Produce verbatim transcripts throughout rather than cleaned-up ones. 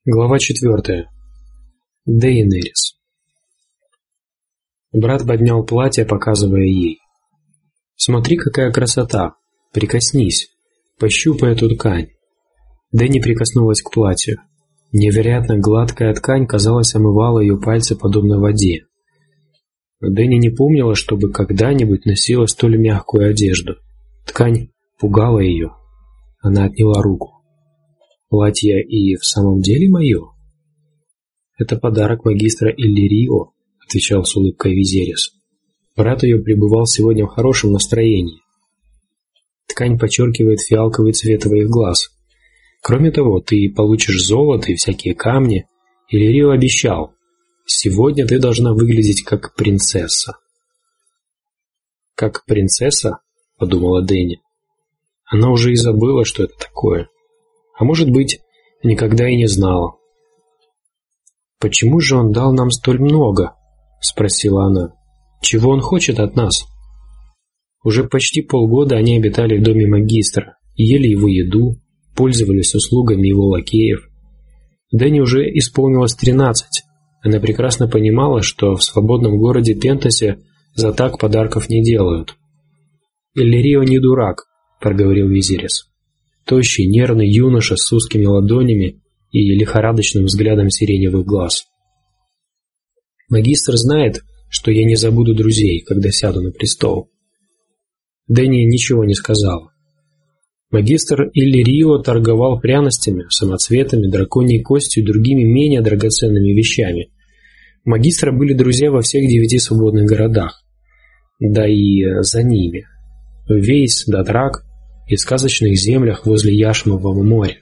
Глава четвертая. Дейенерис. Брат поднял платье, показывая ей. «Смотри, какая красота! Прикоснись, пощупай эту ткань». Дэнни прикоснулась к платью. Невероятно гладкая ткань, казалось, омывала ее пальцы подобно воде. Дэнни не помнила, чтобы когда-нибудь носила столь мягкую одежду. Ткань пугала ее. Она отняла руку. «Платье и в самом деле мое?» «Это подарок магистра Иллирио», — отвечал с улыбкой Визерис. Брат ее пребывал сегодня в хорошем настроении. Ткань подчеркивает фиалковый цвет твоих глаз. Кроме того, ты получишь золото и всякие камни. Иллирио обещал. Сегодня ты должна выглядеть как принцесса. «Как принцесса?» — подумала Дэнни. Она уже и забыла, что это такое. А может быть, никогда и не знала. «Почему же он дал нам столь много?» — спросила она. «Чего он хочет от нас?» Уже почти полгода они обитали в доме магистра, ели его еду, пользовались услугами его лакеев. Дэнни уже исполнилось тринадцать. Она прекрасно понимала, что в свободном городе Пентасе за так подарков не делают. «Иллирио не дурак», — проговорил Визерис. Тощий, нервный юноша с узкими ладонями и лихорадочным взглядом сиреневых глаз. «Магистр знает, что я не забуду друзей, когда сяду на престол». Дэнни ничего не сказала. Магистр Иллирио торговал пряностями, самоцветами, драконьей костью и другими менее драгоценными вещами. У магистра были друзья во всех девяти свободных городах, да и за ними. Вейс, Датрак и сказочных землях возле Яшмового моря.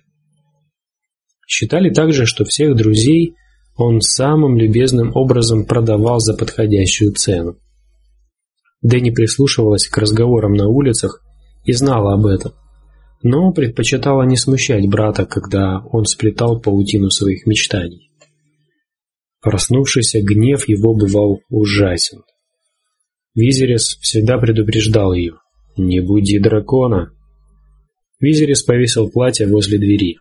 Считали также, что всех друзей он самым любезным образом продавал за подходящую цену. Дэнни прислушивалась к разговорам на улицах и знала об этом, но предпочитала не смущать брата, когда он сплетал паутину своих мечтаний. Проснувшийся гнев его бывал ужасен. Визерис всегда предупреждал ее: «Не буди дракона». Визерис повесил платье возле двери.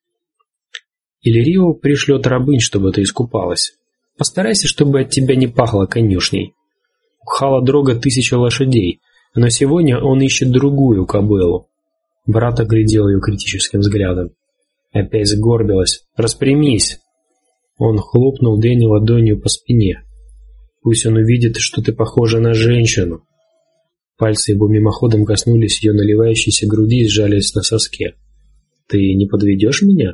«Иллирио пришлет рабынь, чтобы ты искупалась. Постарайся, чтобы от тебя не пахло конюшней. У Хала-Дрога тысяча лошадей, но сегодня он ищет другую кобылу». Брат оглядел ее критическим взглядом. Опять сгорбилась. «Распрямись!» Он хлопнул Дэнни ладонью по спине. «Пусть он увидит, что ты похожа на женщину». Пальцы его мимоходом коснулись ее наливающейся груди и сжались на соске. «Ты не подведешь меня?»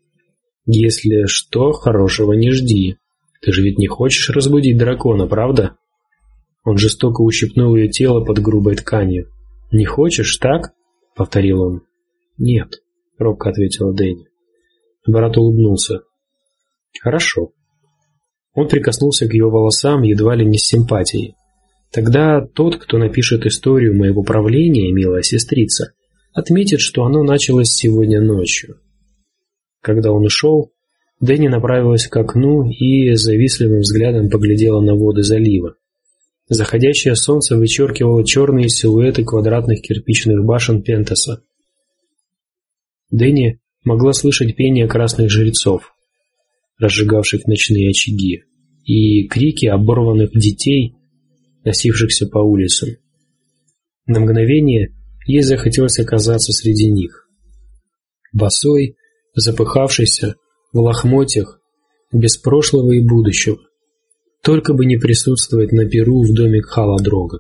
«Если что, хорошего не жди. Ты же ведь не хочешь разбудить дракона, правда?» Он жестоко ущипнул ее тело под грубой тканью. «Не хочешь, так?» — повторил он. «Нет», — робко ответила Дэнни. Брат улыбнулся. «Хорошо». Он прикоснулся к ее волосам едва ли не с симпатией. «Тогда тот, кто напишет историю моего правления, милая сестрица, отметит, что оно началось сегодня ночью». Когда он ушел, Дэнни направилась к окну и завистливым взглядом поглядела на воды залива. Заходящее солнце вычеркивало черные силуэты квадратных кирпичных башен Пентаса. Дэнни могла слышать пение красных жрецов, разжигавших ночные очаги, и крики оборванных детей, носившихся по улицам. На мгновение ей захотелось оказаться среди них. Босой, запыхавшийся, в лохмотьях, без прошлого и будущего. Только бы не присутствовать на пиру в доме Хала-Дрога.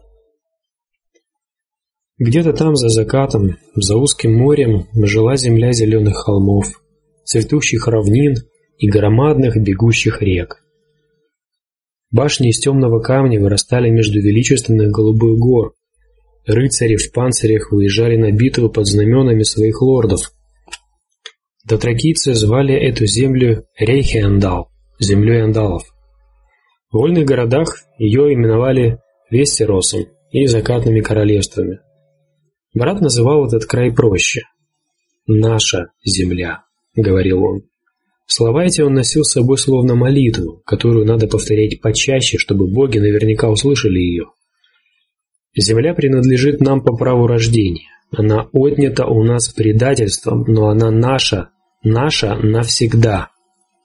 Где-то там, за закатом, за узким морем, жила земля зеленых холмов, цветущих равнин и громадных бегущих рек. Башни из темного камня вырастали между величественных голубых гор. Рыцари в панцирях выезжали на битву под знаменами своих лордов. Дотракийцы звали эту землю Рейхиандал, землей андалов. В вольных городах ее именовали Вестеросом и закатными королевствами. Брат называл этот край проще. «Наша земля», — говорил он. Слова эти он носил с собой словно молитву, которую надо повторять почаще, чтобы боги наверняка услышали ее. Земля принадлежит нам по праву рождения. Она отнята у нас предательством, но она наша, наша навсегда.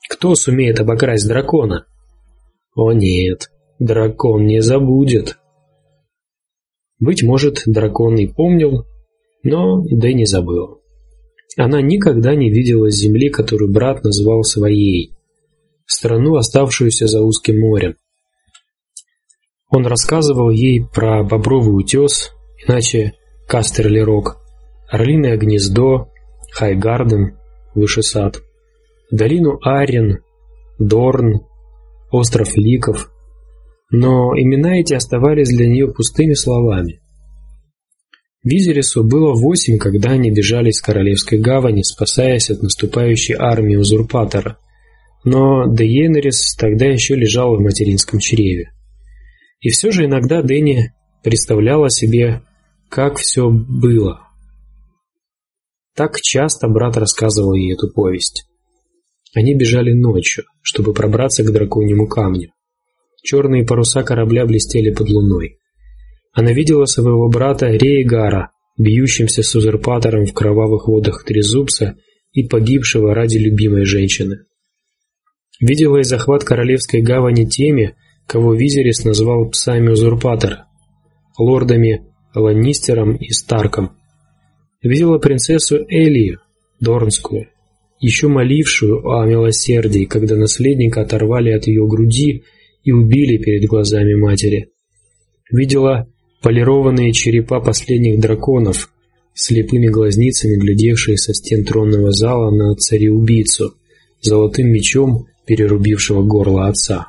Кто сумеет обокрасть дракона? О нет, дракон не забудет. Быть может, дракон и помнил, но Дэнни забыл. Она никогда не видела земли, которую брат назвал своей, страну, оставшуюся за узким морем. Он рассказывал ей про Бобровый утес, иначе Кастерли-Рок, Орлиное гнездо, Хайгарден, Высший сад, долину Аррен, Дорн, остров Ликов, но имена эти оставались для нее пустыми словами. Визерису было восемь, когда они бежали из Королевской гавани, спасаясь от наступающей армии узурпатора, но Дейенерис тогда еще лежала в материнском чреве. И все же иногда Дэнни представляла себе, как все было. Так часто брат рассказывал ей эту повесть. Они бежали ночью, чтобы пробраться к драконьему камню. Черные паруса корабля блестели под луной. Она видела своего брата Рейгара, бьющимся с узурпатором в кровавых водах Трезубца и погибшего ради любимой женщины. Видела и захват Королевской гавани теми, кого Визерис назвал псами узурпатора, лордами Ланнистером и Старком. Видела принцессу Элию, Дорнскую, еще молившую о милосердии, когда наследника оторвали от ее груди и убили перед глазами матери. Видела полированные черепа последних драконов, слепыми глазницами глядевшие со стен тронного зала на цареубийцу, золотым мечом перерубившего горло отца.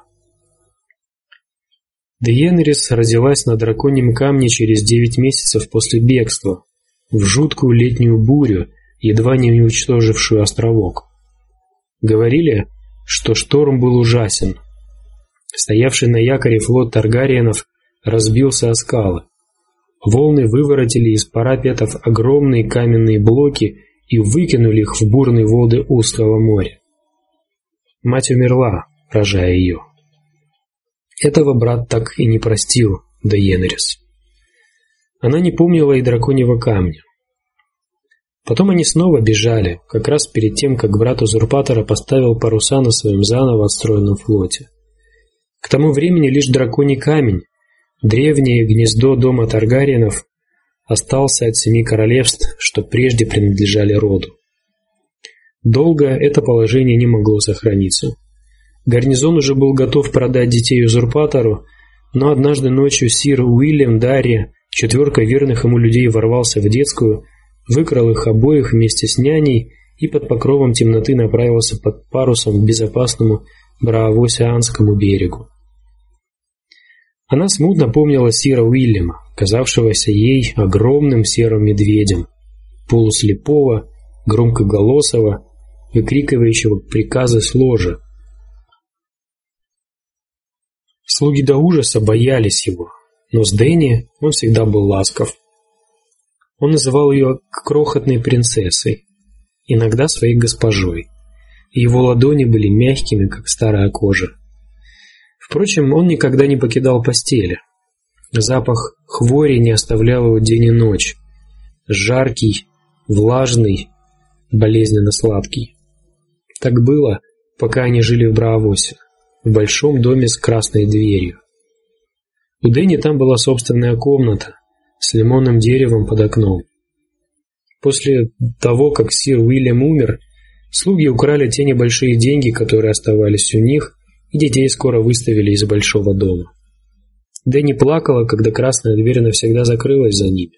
Дейенерис родилась на драконьем камне через девять месяцев после бегства, в жуткую летнюю бурю, едва не уничтожившую островок. Говорили, что шторм был ужасен. Стоявший на якоре флот Таргариенов разбился о скалы. Волны выворотили из парапетов огромные каменные блоки и выкинули их в бурные воды узкого моря. Мать умерла, рожая ее. Этого брат так и не простил Дейенерис. Она не помнила и драконьего камня. Потом они снова бежали, как раз перед тем, как брат узурпатора поставил паруса на своем заново отстроенном флоте. К тому времени лишь драконий камень, древнее гнездо дома Таргариенов, остался от семи королевств, что прежде принадлежали роду. Долго это положение не могло сохраниться. Гарнизон уже был готов продать детей узурпатору, но однажды ночью сир Уильям Дарри, четверка верных ему людей, ворвался в детскую, выкрал их обоих вместе с няней и под покровом темноты направился под парусом к безопасному Браавосианскому берегу. Она смутно помнила сира Уильяма, казавшегося ей огромным серым медведем, полуслепого, громкоголосого, выкрикивающего приказы с ложа. Слуги до ужаса боялись его, но с Дэнни он всегда был ласков. Он называл ее крохотной принцессой, иногда своей госпожой. Его ладони были мягкими, как старая кожа. Впрочем, он никогда не покидал постели. Запах хвори не оставлял его день и ночь. Жаркий, влажный, болезненно сладкий. Так было, пока они жили в Браавосе, в большом доме с красной дверью. У Дэнни там была собственная комната с лимонным деревом под окном. После того, как сир Уильям умер, слуги украли те небольшие деньги, которые оставались у них, и детей скоро выставили из большого дома. Дэнни плакала, когда красная дверь навсегда закрылась за ними.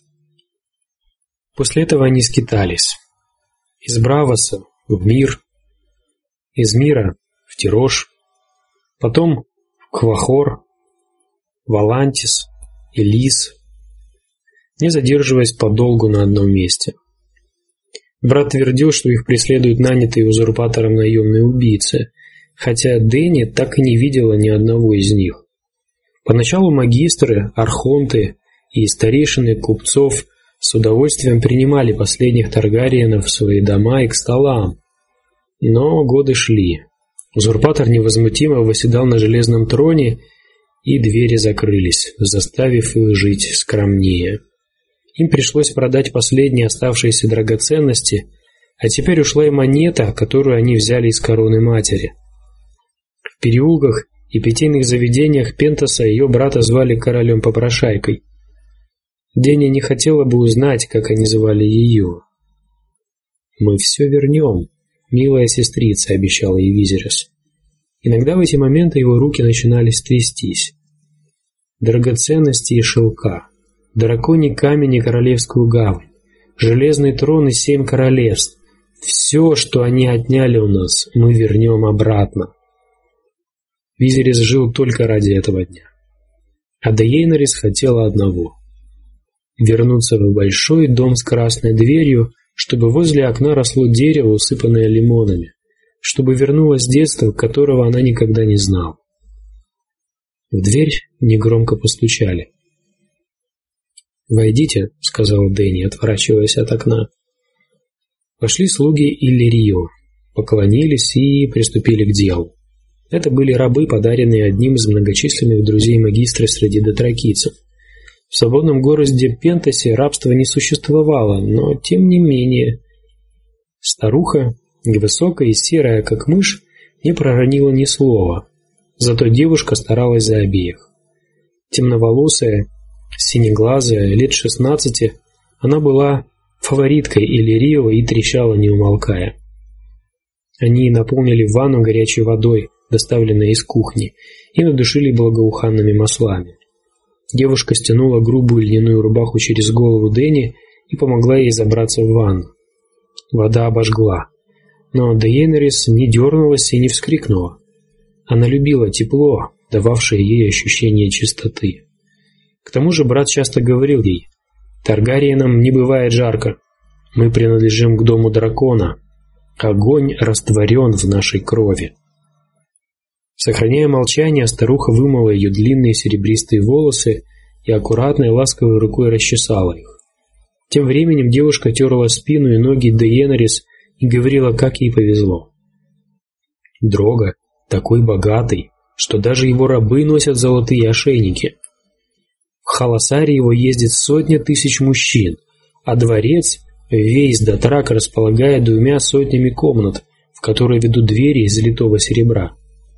После этого они скитались. Из Браавоса в мир, из мира в Тирош, потом в Квахор, в Алантис, Элис, не задерживаясь подолгу на одном месте. Брат твердил, что их преследуют нанятые узурпатором наемные убийцы, хотя Дэнни так и не видела ни одного из них. Поначалу магистры, архонты и старейшины купцов с удовольствием принимали последних Таргариенов в свои дома и к столам. Но годы шли. Узурпатор невозмутимо восседал на железном троне, и двери закрылись, заставив их жить скромнее. Им пришлось продать последние оставшиеся драгоценности, А теперь ушла и монета, которую они взяли из короны матери. В переулках и питейных заведениях Пентаса ее брата звали королем-попрошайкой. Деня не хотела бы узнать, как они звали ее. «Мы все вернем, милая сестрица», — обещала ей Визерис. Иногда в эти моменты его руки начинали трястись. Драгоценности и шелка, драконий камень и королевскую гавань, железный трон и семь королевств. Все, что они отняли у нас, мы вернем обратно. Визерис жил только ради этого дня. А Дейенерис хотела одного — вернуться в большой дом с красной дверью, чтобы возле окна росло дерево, усыпанное лимонами, чтобы вернулась детство, которого она никогда не знала. В дверь негромко постучали. «Войдите», — сказала Дэнни, отворачиваясь от окна. Вошли слуги Иллирио, поклонились и приступили к делу. Это были рабы, подаренные одним из многочисленных друзей магистра среди дотракийцев. В свободном городе Пентасе рабства не существовало, но тем не менее. Старуха, высокая и серая, как мышь, не проронила ни слова. Зато девушка старалась за обеих. Темноволосая, синеглазая, лет шестнадцати, она была фавориткой Иллирио и трещала, не умолкая. Они наполнили ванну горячей водой, доставленной из кухни, и надушили благоуханными маслами. Девушка стянула грубую льняную рубаху через голову Дэнни и помогла ей забраться в ванну. Вода обожгла, но Дейенерис не дернулась и не вскрикнула. Она любила тепло, дававшее ей ощущение чистоты. К тому же брат часто говорил ей: «Таргариенам не бывает жарко. Мы принадлежим к дому дракона. Огонь растворен в нашей крови». Сохраняя молчание, старуха вымыла ее длинные серебристые волосы и аккуратной ласковой рукой расчесала их. Тем временем девушка терла спину и ноги Дейенерис и говорила, как ей повезло. Дрога такой богатый, что даже его рабы носят золотые ошейники. В Халасаре его ездит сотня тысяч мужчин, а дворец весь Дотрак располагает двумя сотнями комнат, в которые ведут двери из литого серебра.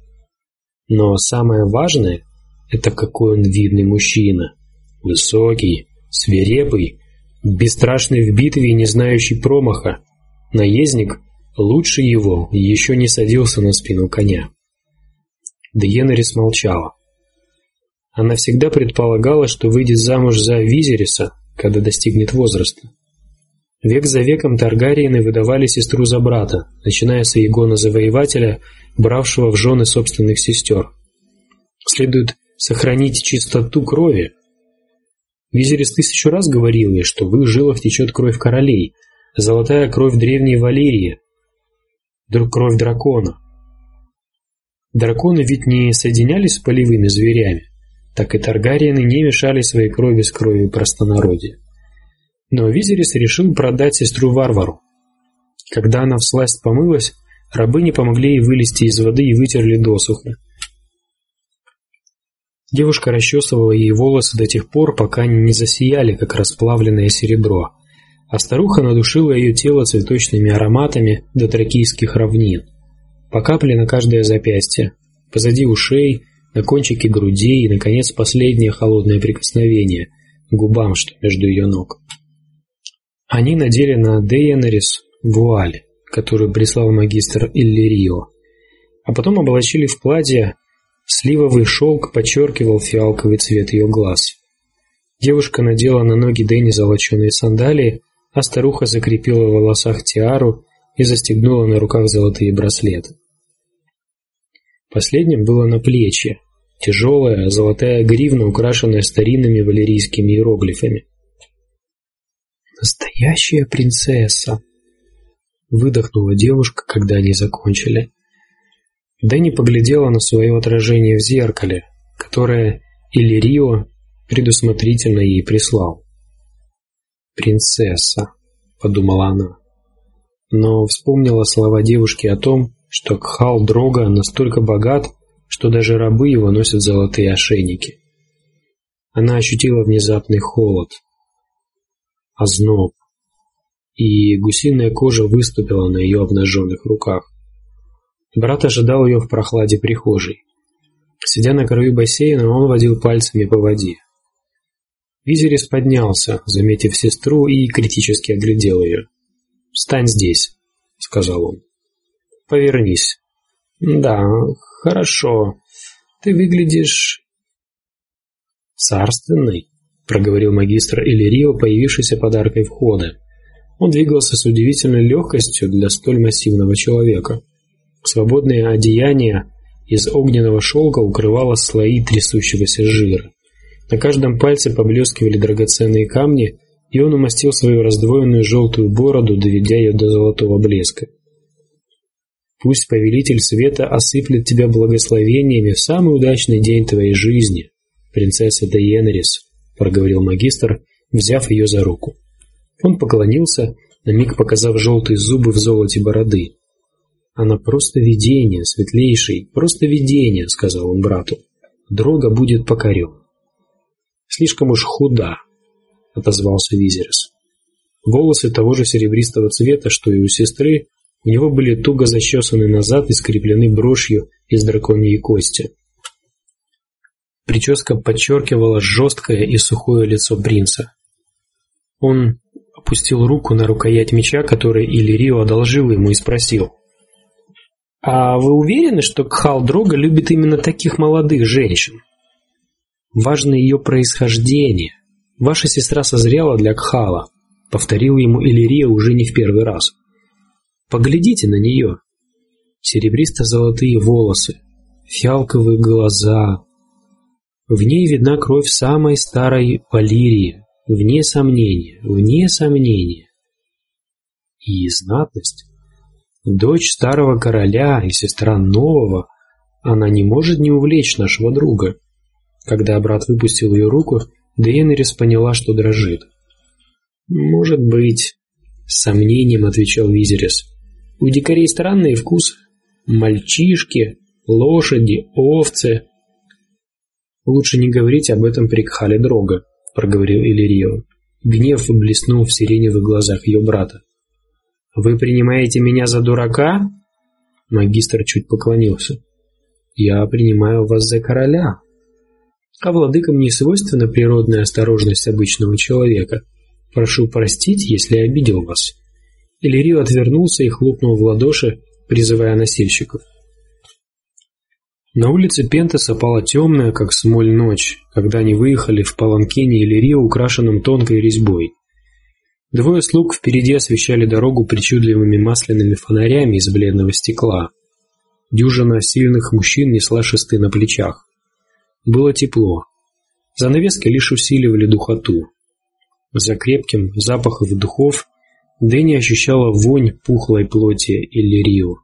Но самое важное — это какой он видный мужчина. Высокий, свирепый, бесстрашный в битве и не знающий промаха. Наездник лучше его еще не садился на спину коня. Дейенерис молчала. Она всегда предполагала, что выйдет замуж за Визериса, когда достигнет возраста. Век за веком Таргариены выдавали сестру за брата, начиная с Аегона Завоевателя, бравшего в жены собственных сестер. Следует сохранить чистоту крови. Визерис тысячу раз говорил ей, что в их жилах течет кровь королей, золотая кровь древней Валерии, кровь дракона. Драконы ведь не соединялись с полевыми зверями, так и Таргариены не мешали своей крови с кровью простонародья. Но Визерис решил продать сестру варвару. Когда она всласть помылась, рабы не помогли ей вылезти из воды и вытерли досуха. Девушка расчесывала ей волосы до тех пор, пока они не засияли, как расплавленное серебро, а старуха надушила ее тело цветочными ароматами дотракийских равнин. По капле на каждое запястье, позади ушей, на кончике грудей и, наконец, последнее холодное прикосновение к губам, что между ее ног. Они надели на Дейенерис вуаль, которую прислал магистр Иллирио, а потом облачили в платье. Сливовый шелк подчеркивал фиалковый цвет ее глаз. Девушка надела на ноги Дэнни золоченые сандалии, а старуха закрепила в волосах тиару и застегнула на руках золотые браслеты. Последним было наплечье, тяжелая золотая гривна, украшенная старинными валерийскими иероглифами. «Настоящая принцесса!» — выдохнула девушка, когда они закончили. Дэнни поглядела на свое отражение в зеркале, которое Иллирио предусмотрительно ей прислал. «Принцесса», — подумала она, но вспомнила слова девушки о том, что Кхал Дрога настолько богат, что даже рабы его носят золотые ошейники. Она ощутила внезапный холод, озноб. и гусиная кожа выступила на ее обнаженных руках. Брат ожидал ее в прохладе прихожей. Сидя на краю бассейна, он водил пальцами по воде. Визерис поднялся, заметив сестру, и критически оглядел ее. «Встань здесь», — сказал он. «Повернись». «Да, хорошо. Ты выглядишь...» «Царственный», — проговорил магистр Иллирио, появившийся под аркой входа. Он двигался с удивительной легкостью для столь массивного человека. Свободное одеяние из огненного шелка укрывало слои трясущегося жира. На каждом пальце поблескивали драгоценные камни, и он умастил свою раздвоенную желтую бороду, доведя ее до золотого блеска. «Пусть повелитель света осыплет тебя благословениями в самый удачный день твоей жизни, принцесса Дейенерис», — проговорил магистр, взяв ее за руку. Он поклонился, на миг показав желтые зубы в золоте бороды. «Она просто видение, светлейший, просто видение», — сказал он брату. «Дрога будет покорен». «Слишком уж худа», — отозвался Визерис. Волосы того же серебристого цвета, что и у сестры, у него были туго зачесаны назад и скреплены брошью из драконьей кости. Прическа подчеркивала жесткое и сухое лицо принца. Он опустил руку на рукоять меча, который Иллирио одолжил ему, и спросил: «А вы уверены, что Кхал-Дрога любит именно таких молодых женщин? Важно ее происхождение. Ваша сестра созрела для Кхала», — повторил ему Иллирио уже не в первый раз. «Поглядите на нее. Серебристо-золотые волосы, фиалковые глаза. В ней видна кровь самой старой Валирии, вне сомнения, вне сомнения. И знатность. Дочь старого короля и сестра нового, она не может не увлечь нашего друга». Когда брат выпустил ее руку, Дейенерис поняла, что дрожит. «Может быть», — с сомнением отвечал Визерис. «У дикарей странные вкусы. Мальчишки, лошади, овцы». «Лучше не говорить об этом при Кхале-Дрога», — проговорил Иллирио. Гнев блеснул в сиреневых глазах ее брата. «Вы принимаете меня за дурака?» Магистр чуть поклонился. «Я принимаю вас за короля. А владыкам не свойственна природная осторожность обычного человека. Прошу простить, если обидел вас». Иллирио отвернулся и хлопнул в ладоши, призывая носильщиков. На улице Пентеса пала темная, как смоль, ночь, когда они выехали в паланкине Иллирио, украшенном тонкой резьбой. Двое слуг впереди освещали дорогу причудливыми масляными фонарями из бледного стекла. Дюжина сильных мужчин несла шесты на плечах. Было тепло. Занавески лишь усиливали духоту. За крепким запахом духов Дэнни ощущала вонь пухлой плоти Иллирио.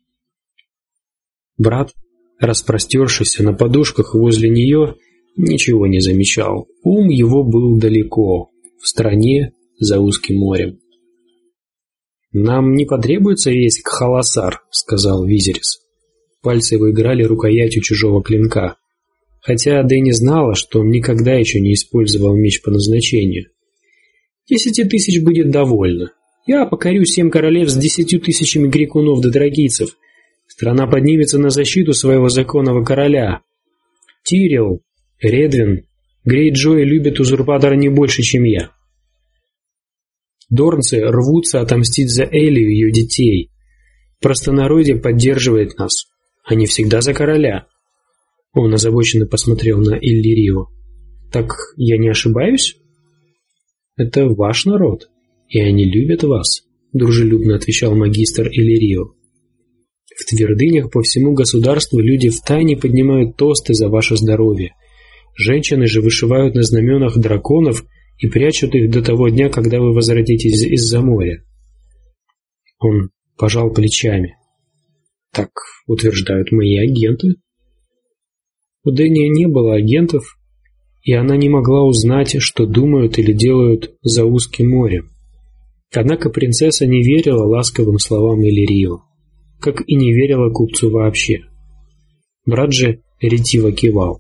Брат, распростершийся на подушках возле нее, ничего не замечал. Ум его был далеко, в стране за узким морем. «Нам не потребуется весь Кхаласар», — сказал Визерис. Пальцы его играли рукоятью чужого клинка, хотя Дэнни знала, что он никогда еще не использовал меч по назначению. «Десяти тысяч будет довольно. Я покорю семь королев с десятью тысячами грекунов да драгийцев. Страна поднимется на защиту своего законного короля. Тирил, Редвин, Грейджой любят узурпатора не больше, чем я. Дорнцы рвутся отомстить за Элию и ее детей. Простонародье поддерживает нас. Они всегда за короля». Он озабоченно посмотрел на Иллирио. «Так я не ошибаюсь?» «Это ваш народ, и они любят вас», — дружелюбно отвечал магистр Иллирио. «В твердынях по всему государству люди втайне поднимают тосты за ваше здоровье. Женщины же вышивают на знаменах драконов и прячут их до того дня, когда вы возвратитесь из-за моря». Он пожал плечами. «Так утверждают мои агенты». У Дэнни не было агентов, и она не могла узнать, что думают или делают за узким морем. Однако принцесса не верила ласковым словам Иллирио, как и не верила купцу вообще. Брат же ретиво кивал.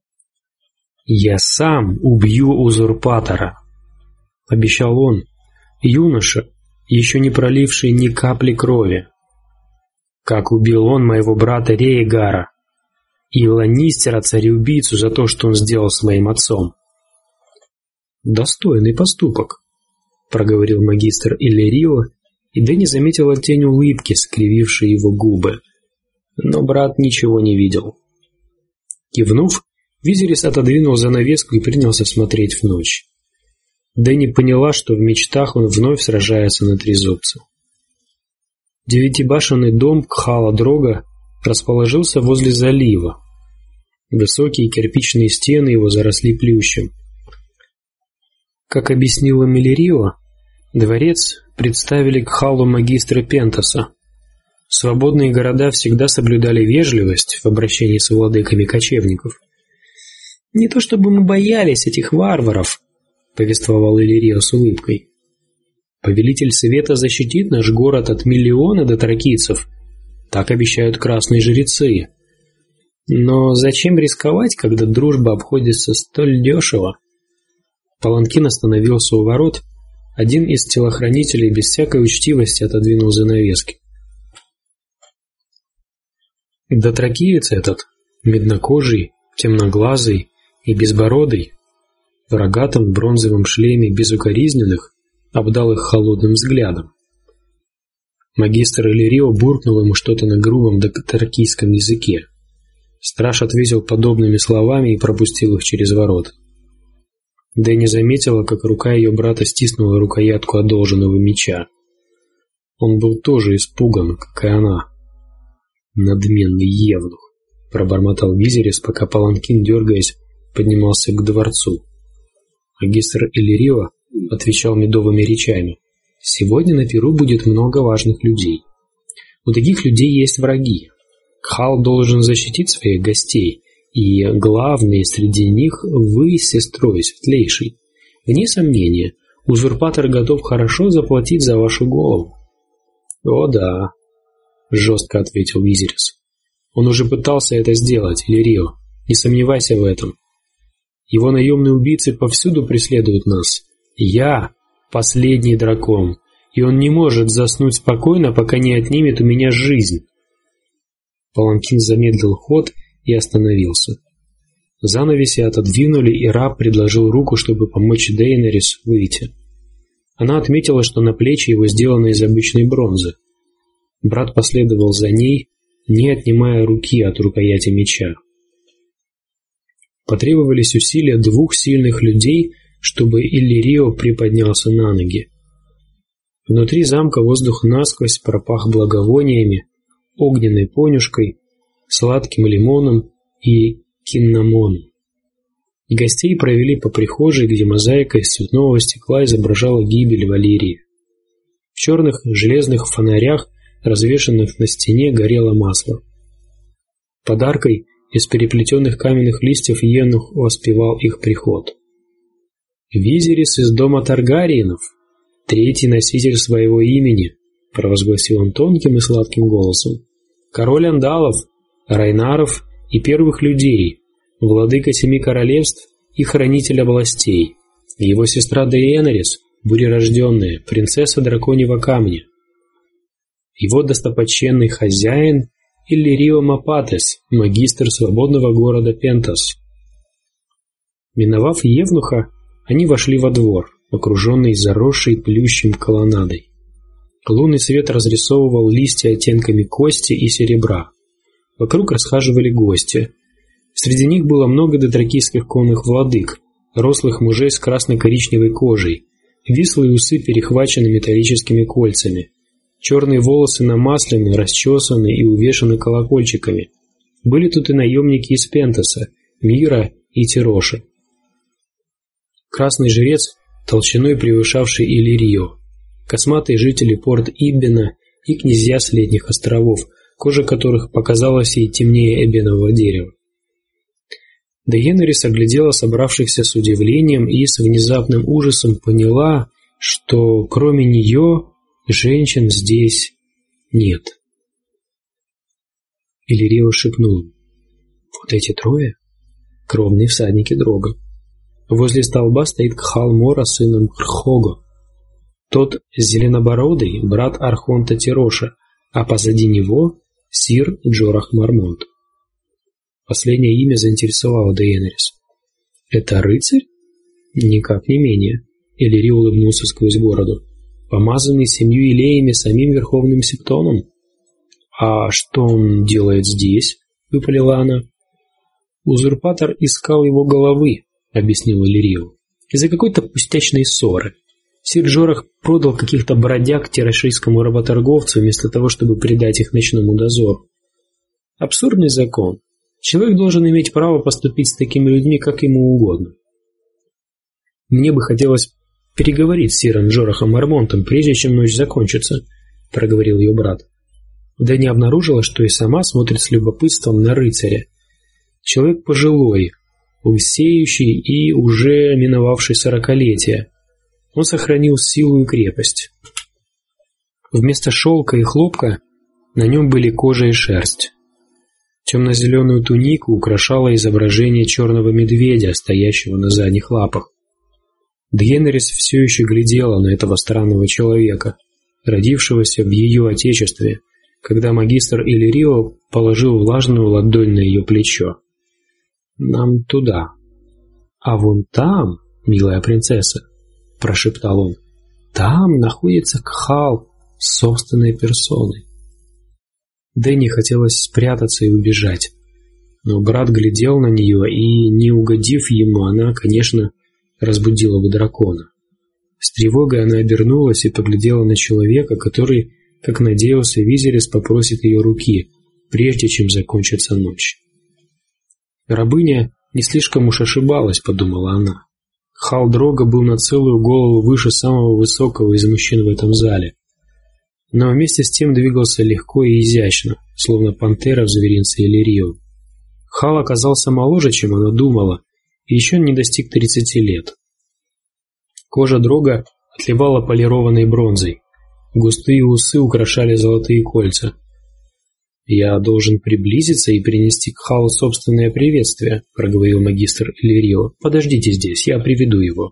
«Я сам убью узурпатора», — обещал он, юноша, еще не проливший ни капли крови. Как убил он моего брата Рейгара и Ланнистера, цареубийцу, за то, что он сделал с моим отцом. Достойный поступок, проговорил магистр Иллирио, и Дэнни заметила тень улыбки, скривившей его губы. Но брат ничего не видел. Кивнув, Визерис отодвинул занавеску и принялся смотреть в ночь. Дэнни поняла, что в мечтах он вновь сражается на трезубце. Девятибашенный дом Кхала-Дрога расположился возле залива. Высокие кирпичные стены его заросли плющем. Как объяснила Мелирио, дворец представили Кхалу магистра Пентаса. Свободные города всегда соблюдали вежливость в обращении с владыками кочевников. «Не то чтобы мы боялись этих варваров», — повествовал Иллирио с улыбкой. «Повелитель Света защитит наш город от миллиона дотракийцев, так обещают красные жрецы. Но зачем рисковать, когда дружба обходится столь дешево?» Паланкин остановился у ворот. Один из телохранителей без всякой учтивости отодвинул занавески. Дотракиец этот, меднокожий, темноглазый и безбородый, в рогатом бронзовом шлеме безукоризненных, обдал их холодным взглядом. Магистр Иллирио буркнул ему что-то на грубом дотракийском языке. Страж ответил подобными словами и пропустил их через ворота. Дэнни заметила, как рука ее брата стиснула рукоятку одолженного меча. Он был тоже испуган, как и она. «Надменный евнух», — пробормотал Визерис, пока Паланкин, дергаясь, поднимался к дворцу. Магистр Иллирио отвечал медовыми речами. «Сегодня на пиру будет много важных людей. У таких людей есть враги. Кхал должен защитить своих гостей, и главные среди них вы с сестрой светлейшей. Вне сомнения, узурпатор готов хорошо заплатить за вашу голову». «О да», — жестко ответил Визерис. «Он уже пытался это сделать, Иллирио, не сомневайся в этом. Его наемные убийцы повсюду преследуют нас. Я — последний дракон, и он не может заснуть спокойно, пока не отнимет у меня жизнь». Паланкин замедлил ход и остановился. Занавеси отодвинули, и раб предложил руку, чтобы помочь Дейенерис выйти. Она отметила, что на плечи его сделано из обычной бронзы. Брат последовал за ней, не отнимая руки от рукояти меча. Потребовались усилия двух сильных людей, чтобы Иллирио приподнялся на ноги. Внутри замка воздух насквозь пропах благовониями, огненной понюшкой, сладким лимоном и киннамоном. Гостей провели по прихожей, где мозаика из цветного стекла изображала гибель Валерии. В черных железных фонарях, развешанных на стене, горело масло. Под аркой из переплетенных каменных листьев евнух воспевал их приход. «Визерис из дома Таргариенов, третий носитель своего имени», — провозгласил он тонким и сладким голосом. «Король Андалов, Райнаров и первых людей, владыка семи королевств и хранитель областей, его сестра Дейенерис, бурерожденная, принцесса драконьего камня. Его достопочтенный хозяин Иллирио Мапатес, магистр свободного города Пентас». Миновав евнуха, они вошли во двор, окруженный заросшей плющем колоннадой. Лунный свет разрисовывал листья оттенками кости и серебра. Вокруг расхаживали гости. Среди них было много дотракийских конных владык, рослых мужей с красно-коричневой кожей, вислые усы перехвачены металлическими кольцами. Черные волосы намаслены, расчесаны и увешаны колокольчиками. Были тут и наемники из Пентаса, Мира и Тироша. Красный жрец, толщиной превышавший Иллирио, косматые жители Порт-Иббена и князья с летних островов, кожа которых показалась ей темнее эбенового дерева. Дейенерис оглядела собравшихся с удивлением и с внезапным ужасом поняла, что кроме нее женщин здесь нет. Иллирио шепнул: «Вот эти трое — кровные всадники Дрога. Возле столба стоит Кхал Мора с сыном Рхого. Тот зеленобородый брат архонта Тироша, а позади него сир Джорах Мармонт. Последнее имя заинтересовало Дейенерис. «Это рыцарь?» «Никак не менее», — Эллири улыбнулся сквозь бороду. «Помазанный семью елеями самим Верховным Септоном?» «А что он делает здесь?» — выпалила она. «Узурпатор искал его головы», — объяснил Эллирио, — «из-за какой-то пустячной ссоры. Сир Джорах продал каких-то бродяг тирашийскому работорговцу вместо того, чтобы предать их ночному дозору. Абсурдный закон. Человек должен иметь право поступить с такими людьми, как ему угодно. Мне бы хотелось переговорить с сиром Джорахом Мармонтом, прежде чем ночь закончится», — проговорил ее брат. Дэнни обнаружила, что и сама смотрит с любопытством на рыцаря. Человек пожилой, лысеющий и уже миновавший сорокалетие. Он сохранил силу и крепость. Вместо шелка и хлопка на нем были кожа и шерсть. Темно-зеленую тунику украшало изображение черного медведя, стоящего на задних лапах. Дейенерис все еще глядела на этого странного человека, родившегося в ее отечестве, когда магистр Эллирио положил влажную ладонь на ее плечо. «Нам туда». «А вон там, милая принцесса», — прошептал он, — «там находится Кхал собственной персоной». Дэнни хотелось спрятаться и убежать, но брат глядел на нее, и, не угодив ему, она, конечно, разбудила бы дракона. С тревогой она обернулась и поглядела на человека, который, как надеялся Визерис, попросит ее руки, прежде чем закончится ночь. «Рабыня не слишком уж ошибалась», — подумала она. Хал Дрога был на целую голову выше самого высокого из мужчин в этом зале, но вместе с тем двигался легко и изящно, словно пантера в зверинце Эллирио. Хал оказался моложе, чем она думала, и еще не достиг тридцати лет. Кожа Дрога отливала полированной бронзой, густые усы украшали золотые кольца. «Я должен приблизиться и принести к Халу собственное приветствие», — проговорил магистр Эллирио. «Подождите здесь, я приведу его».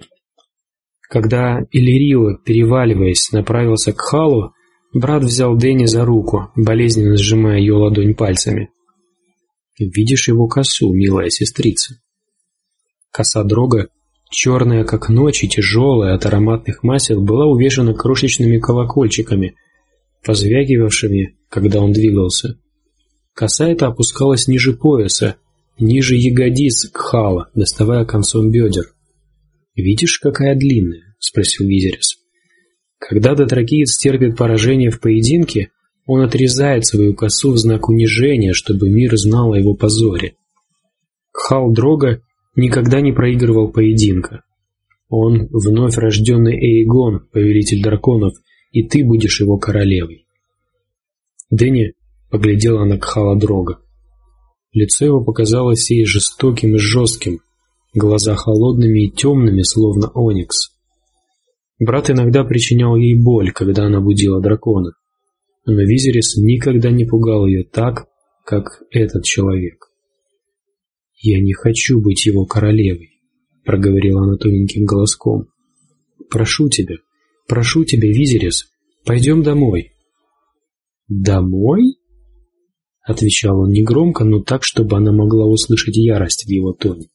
Когда Эллирио, переваливаясь, направился к Халу, брат взял Дэнни за руку, болезненно сжимая ее ладонь пальцами. «Видишь его косу, милая сестрица?» Коса Дрога, черная как ночь и тяжелая от ароматных масел, была увешана крошечными колокольчиками, позвякивавшими, когда он двигался. Коса эта опускалась ниже пояса, ниже ягодиц Кхала, доставая концом бедер. «Видишь, какая длинная?» — спросил Визерис. Когда дотракиец терпит поражение в поединке, он отрезает свою косу в знак унижения, чтобы мир знал о его позоре. Кхал Дрога никогда не проигрывал поединка. Он вновь рожденный Эйгон, повелитель драконов, и ты будешь его королевой. Дэнни поглядела на Кхала Дрога. Лицо его показалось ей жестоким и жестким, глаза холодными и темными, словно оникс. Брат иногда причинял ей боль, когда она будила дракона, но Визерис никогда не пугал ее так, как этот человек. «Я не хочу быть его королевой», — проговорила она тоненьким голоском. «Прошу тебя, прошу тебя, Визерис, пойдем домой». «Домой?» — отвечал он негромко, но так, чтобы она могла услышать ярость в его тоне.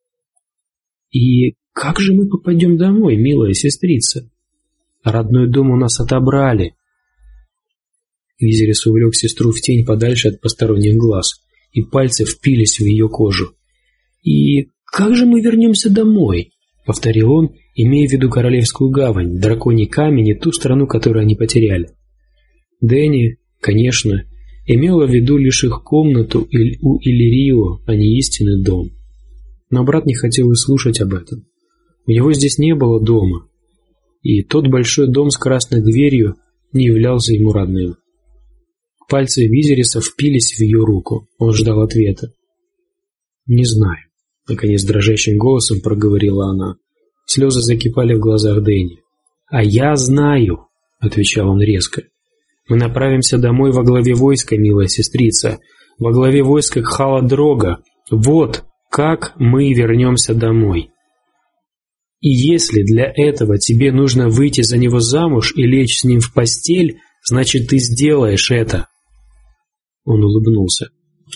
«И как же мы попадем домой, милая сестрица? Родной дом у нас отобрали». Визерис увлек сестру в тень подальше от посторонних глаз, и пальцы впились в ее кожу. «И как же мы вернемся домой?» — повторил он, имея в виду Королевскую гавань, драконий камень и ту страну, которую они потеряли. Дэнни, конечно, имела в виду лишь их комнату у Эллирио, а не истинный дом. Но брат не хотел и слушать об этом. У него здесь не было дома, и тот большой дом с красной дверью не являлся ему родным. Пальцы Визериса впились в ее руку. Он ждал ответа. «Не знаю», — наконец дрожащим голосом проговорила она. Слезы закипали в глазах Дэнни. «А я знаю», — отвечал он резко. «Мы направимся домой во главе войска, милая сестрица, во главе войска Кхала Дрога. Вот как мы вернемся домой». И если для этого тебе нужно выйти за него замуж и лечь с ним в постель, значит, ты сделаешь это. Он улыбнулся.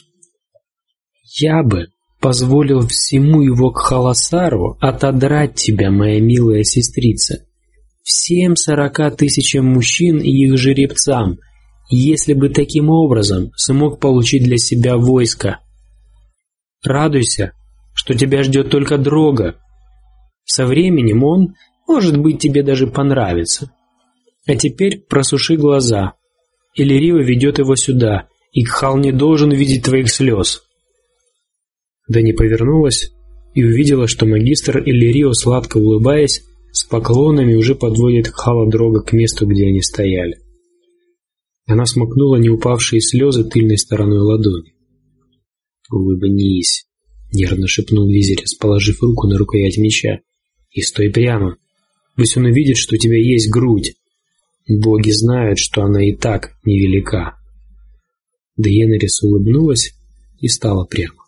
Я бы позволил всему его Кхаласару отодрать тебя, моя милая сестрица, всем сорока тысячам мужчин и их жеребцам, если бы таким образом смог получить для себя войско. Радуйся, что тебя ждет только Дрога. Со временем он, может быть, тебе даже понравится. А теперь просуши глаза. Эллирива ведет его сюда, и Кхал не должен видеть твоих слез. Дани повернулась и увидела, что магистр Эллирио, сладко улыбаясь, с поклонами уже подводит Кхала Дрога к месту, где они стояли. Она смакнула не упавшие слезы тыльной стороной ладони. «Улыбнись», — нервно шепнул визирь, положив руку на рукоять меча, — «и стой прямо. Пусть он увидит, что у тебя есть грудь. Боги знают, что она и так невелика». Дейенерис улыбнулась и стала прямо.